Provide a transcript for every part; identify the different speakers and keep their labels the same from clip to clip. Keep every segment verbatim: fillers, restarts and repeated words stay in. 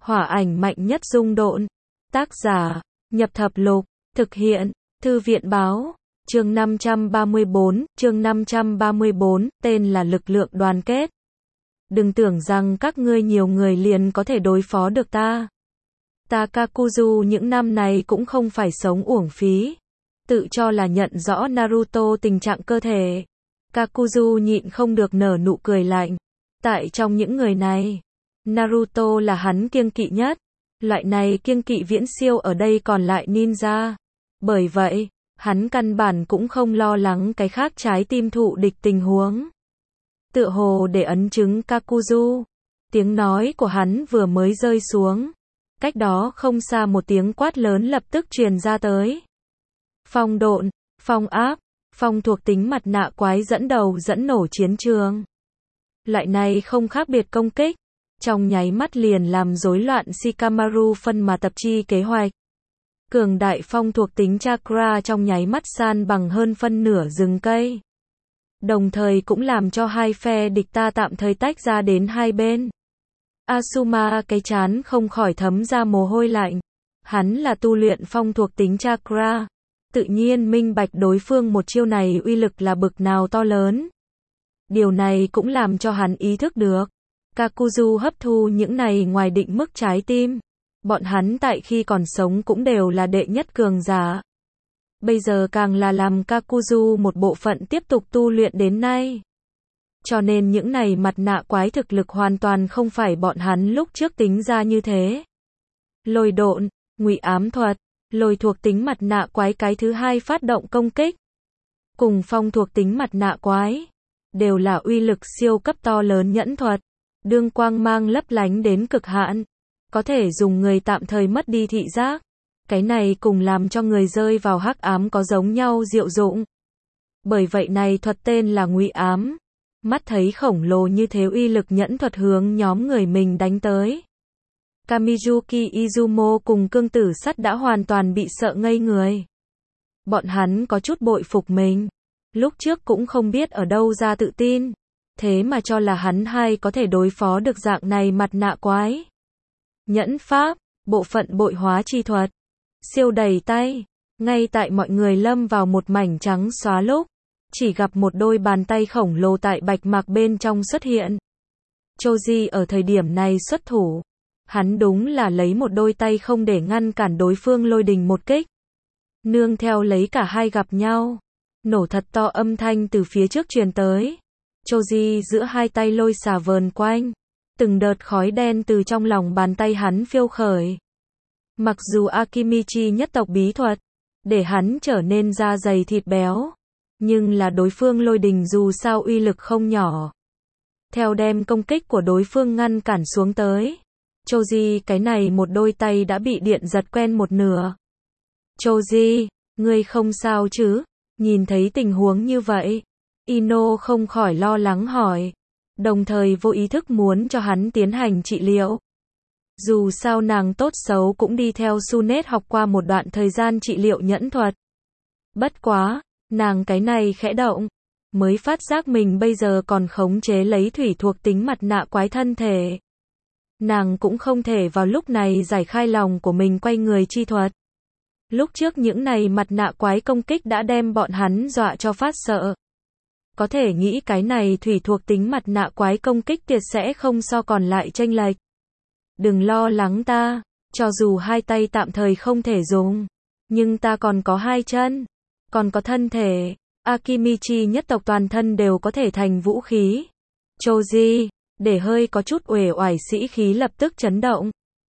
Speaker 1: Hỏa ảnh mạnh nhất dung độn. Tác giả, Nhập Thập Lục, thực hiện, Thư viện báo. Chương năm trăm ba mươi bốn, chương năm trăm ba mươi bốn, tên là lực lượng đoàn kết. Đừng tưởng rằng các ngươi nhiều người liền có thể đối phó được ta. Ta Kakuzu những năm này cũng không phải sống uổng phí. Tự cho là nhận rõ Naruto tình trạng cơ thể. Kakuzu nhịn không được nở nụ cười lạnh. Tại trong những người này, Naruto là hắn kiêng kỵ nhất. Loại này kiêng kỵ viễn siêu ở đây còn lại ninja. Bởi vậy, hắn căn bản cũng không lo lắng cái khác trái tim thụ địch tình huống. Tựa hồ để ấn chứng Kakuzu. Tiếng nói của hắn vừa mới rơi xuống. Cách đó không xa một tiếng quát lớn lập tức truyền ra tới. Phong độn, phong áp, phong thuộc tính mặt nạ quái dẫn đầu dẫn nổ chiến trường. Loại này không khác biệt công kích. Trong nháy mắt liền làm rối loạn Shikamaru phân mà tập chi kế hoạch. Cường đại phong thuộc tính chakra trong nháy mắt san bằng hơn phân nửa rừng cây. Đồng thời cũng làm cho hai phe địch ta tạm thời tách ra đến hai bên. Asuma cái chán không khỏi thấm ra mồ hôi lạnh. Hắn là tu luyện phong thuộc tính chakra. Tự nhiên minh bạch đối phương một chiêu này uy lực là bực nào to lớn. Điều này cũng làm cho hắn ý thức được. Kakuzu hấp thu những này ngoài định mức trái tim. Bọn hắn tại khi còn sống cũng đều là đệ nhất cường giả. Bây giờ càng là làm Kakuzu một bộ phận tiếp tục tu luyện đến nay. Cho nên những này mặt nạ quái thực lực hoàn toàn không phải bọn hắn lúc trước tính ra như thế. Lôi độn, ngụy ám thuật, lôi thuộc tính mặt nạ quái cái thứ hai phát động công kích. Cùng phong thuộc tính mặt nạ quái. Đều là uy lực siêu cấp to lớn nhẫn thuật. Đương quang mang lấp lánh đến cực hạn. Có thể dùng người tạm thời mất đi thị giác. Cái này cùng làm cho người rơi vào hắc ám có giống nhau diệu dụng. Bởi vậy này thuật tên là ngụy ám. Mắt thấy khổng lồ như thế uy lực nhẫn thuật hướng nhóm người mình đánh tới. Kamizuki Izumo cùng cương tử sắt đã hoàn toàn bị sợ ngây người. Bọn hắn có chút bội phục mình. Lúc trước cũng không biết ở đâu ra tự tin. Thế mà cho là hắn hai có thể đối phó được dạng này mặt nạ quái. Nhẫn pháp, bộ phận bội hóa chi thuật. Siêu đầy tay. Ngay tại mọi người lâm vào một mảnh trắng xóa lúc. Chỉ gặp một đôi bàn tay khổng lồ tại bạch mạc bên trong xuất hiện. Choji ở thời điểm này xuất thủ. Hắn đúng là lấy một đôi tay không để ngăn cản đối phương lôi đình một kích. Nương theo lấy cả hai gặp nhau. Nổ thật to âm thanh từ phía trước truyền tới. Choji giữa hai tay lôi xà vờn quanh. Từng đợt khói đen từ trong lòng bàn tay hắn phiêu khởi. Mặc dù Akimichi nhất tộc bí thuật. Để hắn trở nên da dày thịt béo. Nhưng là đối phương lôi đình dù sao uy lực không nhỏ. Theo đem công kích của đối phương ngăn cản xuống tới. Choji cái này một đôi tay đã bị điện giật quen một nửa. Choji, ngươi không sao chứ? Nhìn thấy tình huống như vậy. Ino không khỏi lo lắng hỏi. Đồng thời vô ý thức muốn cho hắn tiến hành trị liệu. Dù sao nàng tốt xấu cũng đi theo Sunet học qua một đoạn thời gian trị liệu nhẫn thuật. Bất quá, nàng cái này khẽ động. Mới phát giác mình bây giờ còn khống chế lấy thủy thuộc tính mặt nạ quái thân thể. Nàng cũng không thể vào lúc này giải khai lòng của mình quay người chi thuật. Lúc trước những này mặt nạ quái công kích đã đem bọn hắn dọa cho phát sợ. Có thể nghĩ cái này thủy thuộc tính mặt nạ quái công kích tuyệt sẽ không so còn lại chênh lệch. Đừng lo lắng ta, cho dù hai tay tạm thời không thể dùng, nhưng ta còn có hai chân, còn có thân thể. Akimichi nhất tộc toàn thân đều có thể thành vũ khí. Choji, để hơi có chút uể oải sĩ khí lập tức chấn động.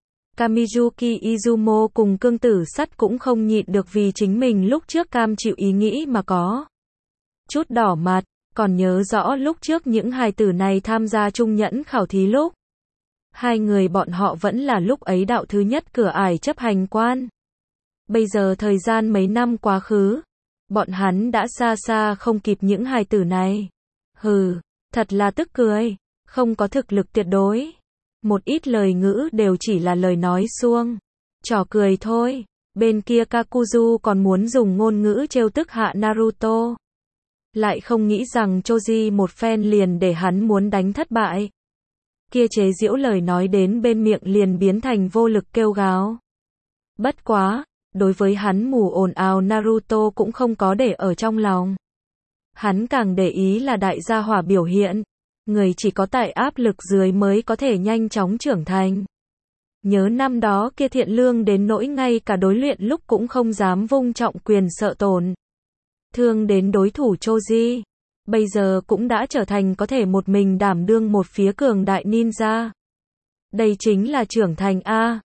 Speaker 1: Kamizuki Izumo cùng cương tử sắt cũng không nhịn được vì chính mình lúc trước cam chịu ý nghĩ mà có chút đỏ mặt. Còn nhớ rõ lúc trước những hài tử này tham gia trung nhẫn khảo thí lúc. Hai người bọn họ vẫn là lúc ấy đạo thứ nhất cửa ải chấp hành quan. Bây giờ thời gian mấy năm quá khứ. Bọn hắn đã xa xa không kịp những hài tử này. Hừ, thật là tức cười. Không có thực lực tuyệt đối. Một ít lời ngữ đều chỉ là lời nói suông. Trò cười thôi. Bên kia Kakuzu còn muốn dùng ngôn ngữ trêu tức hạ Naruto. Lại không nghĩ rằng Choji một phen liền để hắn muốn đánh thất bại. kia chế giễu lời nói đến bên miệng liền biến thành vô lực kêu gào. Bất quá, đối với hắn mù ồn ào Naruto cũng không có để ở trong lòng. Hắn càng để ý là đại gia hỏa biểu hiện, người chỉ có tại áp lực dưới mới có thể nhanh chóng trưởng thành. Nhớ năm đó kia thiện lương đến nỗi ngay cả đối luyện lúc cũng không dám vung trọng quyền sợ tổn thương đến đối thủ Choji. Bây giờ cũng đã trở thành có thể một mình đảm đương một phía cường đại ninja. Đây chính là trưởng thành a.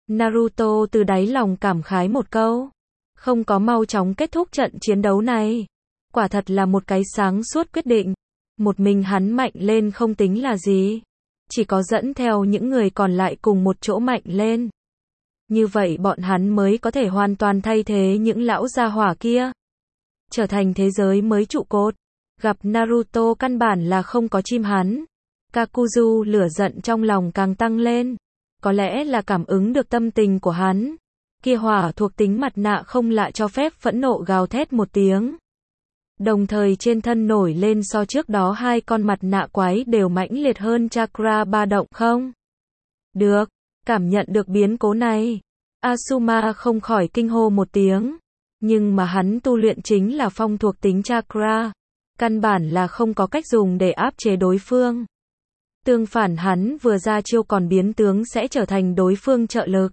Speaker 1: Naruto từ đáy lòng cảm khái một câu. Không có mau chóng kết thúc trận chiến đấu này. Quả thật là một cái sáng suốt quyết định. Một mình hắn mạnh lên không tính là gì. Chỉ có dẫn theo những người còn lại cùng một chỗ mạnh lên. Như vậy bọn hắn mới có thể hoàn toàn thay thế những lão gia hỏa kia. Trở thành thế giới mới trụ cột. Gặp Naruto căn bản là không có chim hắn. Kakuzu lửa giận trong lòng càng tăng lên. Có lẽ là cảm ứng được tâm tình của hắn. Kia hỏa thuộc tính mặt nạ không lạ cho phép phẫn nộ gào thét một tiếng. Đồng thời trên thân nổi lên so trước đó hai con mặt nạ quái đều mãnh liệt hơn chakra ba động không? Được, cảm nhận được biến cố này. Asuma không khỏi kinh hô một tiếng. Nhưng mà hắn tu luyện chính là phong thuộc tính chakra. Căn bản là không có cách dùng để áp chế đối phương. Tương phản hắn vừa ra chiêu còn biến tướng sẽ trở thành đối phương trợ lực.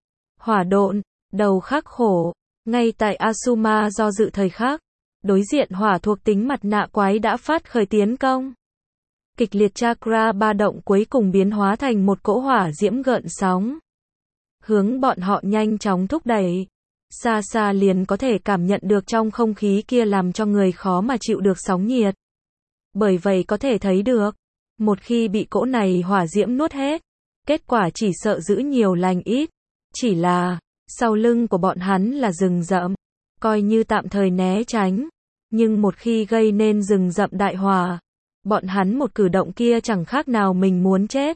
Speaker 1: Hỏa độn, đầu khắc khổ. Ngay tại Asuma do dự thời khắc. Đối diện hỏa thuộc tính mặt nạ quái đã phát khởi tiến công. Kịch liệt chakra ba động cuối cùng biến hóa thành một cỗ hỏa diễm gợn sóng. Hướng bọn họ nhanh chóng thúc đẩy. Xa xa liền có thể cảm nhận được trong không khí kia làm cho người khó mà chịu được sóng nhiệt. Bởi vậy có thể thấy được, một khi bị cỗ này hỏa diễm nuốt hết, kết quả chỉ sợ giữ nhiều lành ít. Chỉ là, sau lưng của bọn hắn là rừng rậm, coi như tạm thời né tránh. Nhưng một khi gây nên rừng rậm đại hỏa, bọn hắn một cử động kia chẳng khác nào mình muốn chết.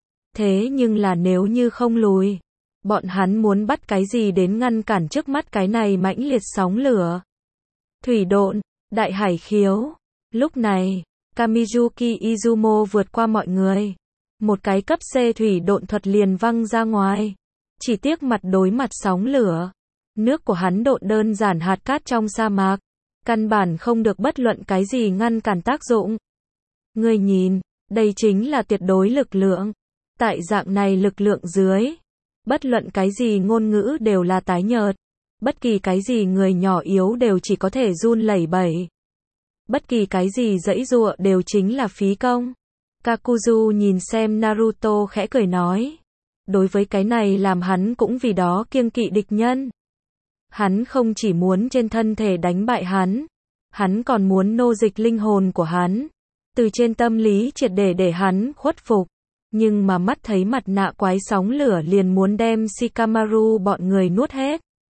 Speaker 1: Thế nhưng là nếu như không lùi, bọn hắn muốn bắt cái gì đến ngăn cản trước mắt cái này mãnh liệt sóng lửa. Thủy độn, đại hải khiếu. Lúc này, Kamizuki Izumo vượt qua mọi người. Một cái cấp C thủy độn thuật liền văng ra ngoài. Chỉ tiếc mặt đối mặt sóng lửa. Nước của hắn độn đơn giản hạt cát trong sa mạc. Căn bản không được bất luận cái gì ngăn cản tác dụng. Ngươi nhìn, đây chính là tuyệt đối lực lượng. Tại dạng này lực lượng dưới, bất luận cái gì ngôn ngữ đều là tái nhợt. Bất kỳ cái gì người nhỏ yếu đều chỉ có thể run lẩy bẩy. Bất kỳ cái gì giãy giụa đều chính là phí công. Kakuzu nhìn xem Naruto khẽ cười nói. Đối với cái này làm hắn cũng vì đó kiêng kỵ địch nhân. Hắn không chỉ muốn trên thân thể đánh bại hắn, hắn còn muốn nô dịch linh hồn của hắn, từ trên tâm lý triệt để để hắn khuất phục. Nhưng mà mắt thấy mặt nạ quái sóng lửa liền muốn đem Shikamaru bọn người nuốt hết.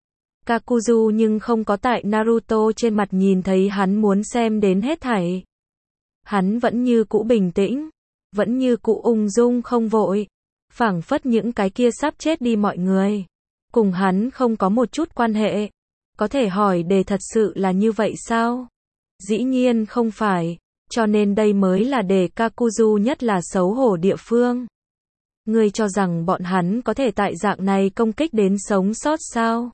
Speaker 1: Kakuzu nhưng không có tại Naruto trên mặt nhìn thấy hắn muốn xem đến hết thảy. Hắn vẫn như cũ bình tĩnh, vẫn như cũ ung dung không vội, phảng phất những cái kia sắp chết đi mọi người. Cùng hắn không có một chút quan hệ. Có thể hỏi đề thật sự là như vậy sao? Dĩ nhiên không phải. Cho nên đây mới là đề Kakuzu nhất là xấu hổ địa phương. Ngươi cho rằng bọn hắn có thể tại dạng này công kích đến sống sót sao?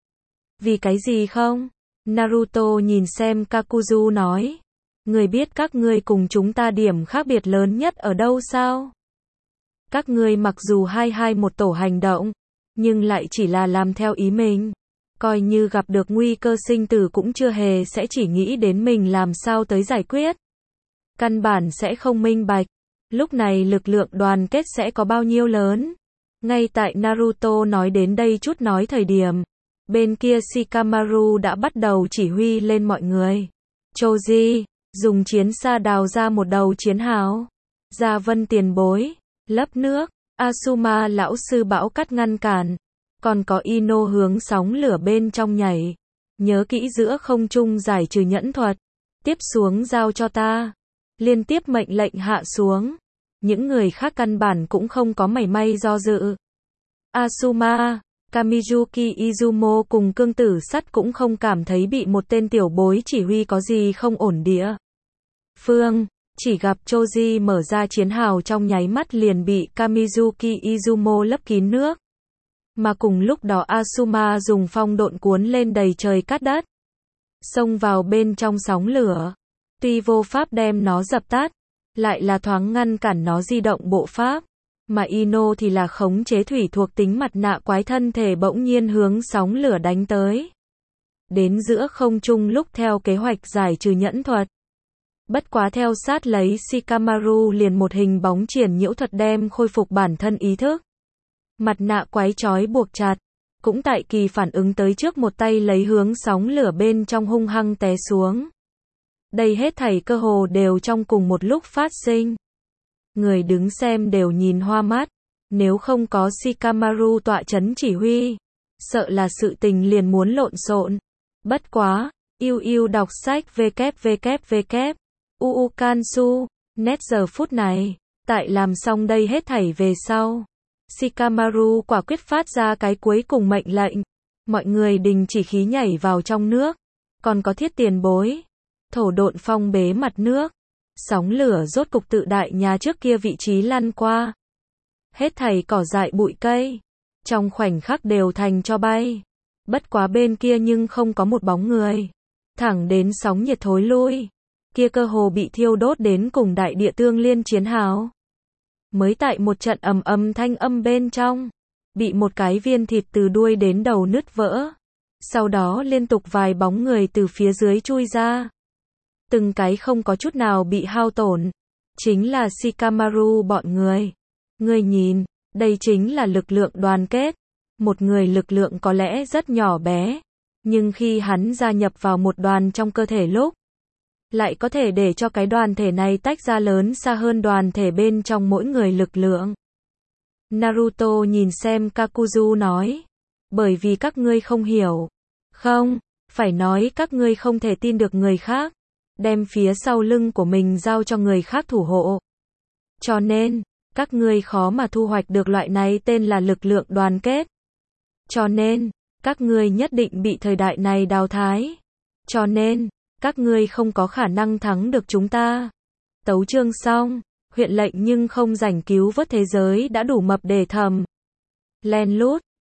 Speaker 1: Vì cái gì không? Naruto nhìn xem Kakuzu nói. Ngươi biết các ngươi cùng chúng ta điểm khác biệt lớn nhất ở đâu sao? Các ngươi mặc dù hai hai một tổ hành động, nhưng lại chỉ là làm theo ý mình. Coi như gặp được nguy cơ sinh tử cũng chưa hề sẽ chỉ nghĩ đến mình làm sao tới giải quyết. Căn bản sẽ không minh bạch. Lúc này lực lượng đoàn kết sẽ có bao nhiêu lớn. Ngay tại Naruto nói đến đây chút nói thời điểm. Bên kia Shikamaru đã bắt đầu chỉ huy lên mọi người. Choji, dùng chiến xa đào ra một đầu chiến hào. Gia Vân tiền bối, lấp nước. Asuma lão sư bão cắt ngăn cản. Còn có Ino hướng sóng lửa bên trong nhảy. Nhớ kỹ giữa không trung giải trừ nhẫn thuật. Tiếp xuống giao cho ta. Liên tiếp mệnh lệnh hạ xuống. Những người khác căn bản cũng không có mảy may do dự. Asuma, Kamizuki Izumo cùng cương tử sắt cũng không cảm thấy bị một tên tiểu bối chỉ huy có gì không ổn địa phương. Chỉ gặp Choji mở ra chiến hào trong nháy mắt liền bị Kamizuki Izumo lấp kín nước. Mà cùng lúc đó Asuma dùng phong độn cuốn lên đầy trời cát đất, xông vào bên trong sóng lửa. Tuy vô pháp đem nó dập tắt, lại là thoáng ngăn cản nó di động bộ pháp. Mà Ino thì là khống chế thủy thuộc tính mặt nạ quái thân thể bỗng nhiên hướng sóng lửa đánh tới. Đến giữa không trung lúc theo kế hoạch giải trừ nhẫn thuật. Bất quá theo sát lấy Shikamaru liền một hình bóng triển nhiễu thuật đem khôi phục bản thân ý thức. Mặt nạ quái trói buộc chặt. Cũng tại kỳ phản ứng tới trước một tay lấy hướng sóng lửa bên trong hung hăng té xuống. Đây hết thảy cơ hồ đều trong cùng một lúc phát sinh. Người đứng xem đều nhìn hoa mắt. Nếu không có Shikamaru tọa chấn chỉ huy, sợ là sự tình liền muốn lộn xộn. Bất quá, yêu yêu đọc sách www. Uukansu, net giờ phút này, tại làm xong đây hết thảy về sau. Shikamaru quả quyết phát ra cái cuối cùng mệnh lệnh. Mọi người đình chỉ khí nhảy vào trong nước. Còn có thiết tiền bối. Thổ độn phong bế mặt nước. Sóng lửa rốt cục tự đại nhà trước kia vị trí lăn qua. Hết thảy cỏ dại bụi cây. Trong khoảnh khắc đều thành cho bay. Bất quá bên kia nhưng không có một bóng người. Thẳng đến sóng nhiệt thối lui. Kia cơ hồ bị thiêu đốt đến cùng đại địa tương liên chiến hào. Mới tại một trận ầm ầm thanh âm bên trong. Bị một cái viên thịt từ đuôi đến đầu nứt vỡ. Sau đó liên tục vài bóng người từ phía dưới chui ra. Từng cái không có chút nào bị hao tổn. Chính là Shikamaru bọn người. Người nhìn, đây chính là lực lượng đoàn kết. Một người lực lượng có lẽ rất nhỏ bé. Nhưng khi hắn gia nhập vào một đoàn trong cơ thể lúc, lại có thể để cho cái đoàn thể này tách ra lớn xa hơn đoàn thể bên trong mỗi người lực lượng. Naruto nhìn xem Kakuzu nói. Bởi vì các ngươi không hiểu. Không, phải nói các ngươi không thể tin được người khác. Đem phía sau lưng của mình giao cho người khác thủ hộ. Cho nên, các ngươi khó mà thu hoạch được loại này tên là lực lượng đoàn kết. Cho nên, các ngươi nhất định bị thời đại này đào thái. Cho nên, các ngươi không có khả năng thắng được chúng ta. Tấu chương xong, huyện lệnh nhưng không rảnh cứu vớt thế giới đã đủ mập để thầm. Len lút,